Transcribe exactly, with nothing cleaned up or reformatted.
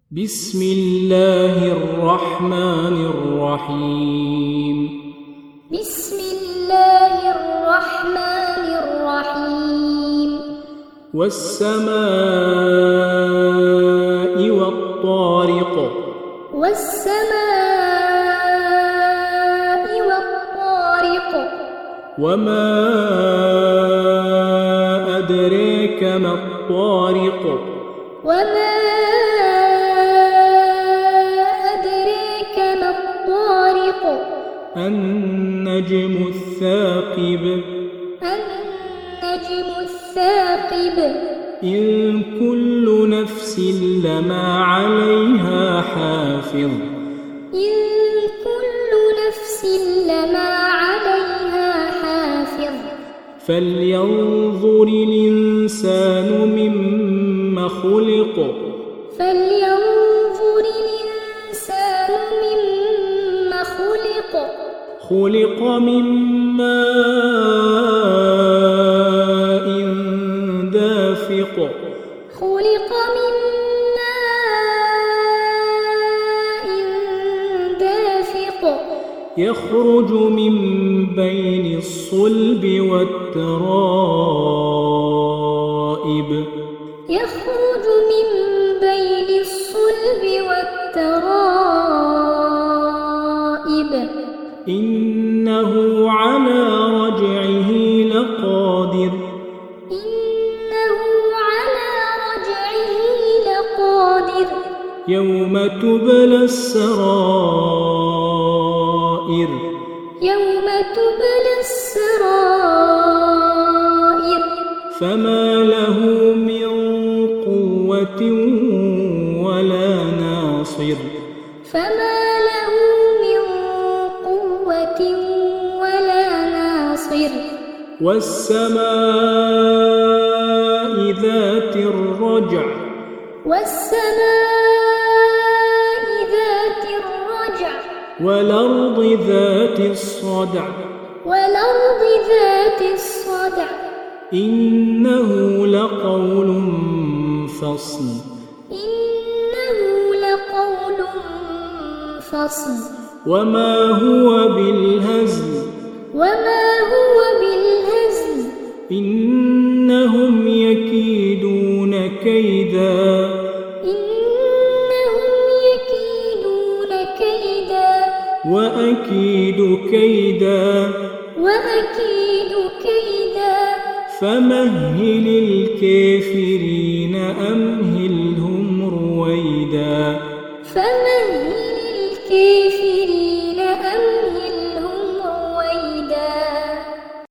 بسم الله الرحمن الرحيم بسم الله الرحمن الرحيم والسماء والطارق والسماء والطارق وما أدريك ما الطارق وما أدريك ما الطارق النجم الثاقب النجم الثاقب إن كل نفس لما عليها حافظ إن كل نفس لما عليها حافظ فلينظر الإنسان مما خلق فلينظر الإنسان مما خلق خلق من ماء دافق خلق من ماء دافق يخرج من بين الصلب والترائب يخرج من بين الصلب والترائب إنه على رجعه لقادر إنه على رجعه لقادر يوم تبلى السرائر يوم تبلى السرائر فما له من قوة ولا ناصر فما له من قوة ولا ناصر والسماء ذات الرجع والسماء ذات الرجع والأرض ذات الصدع والأرض ذات الصدع إنه لقول فصل إنه لقول فصل وما هو بالهزل وما هو بالهزل إنهم يكيدون كيدا إنهم يكيدون كيدا وأكيد كيدا وأكيد كيدا فمهل الكافرين أمهلهم رويدا فمهل الكافرين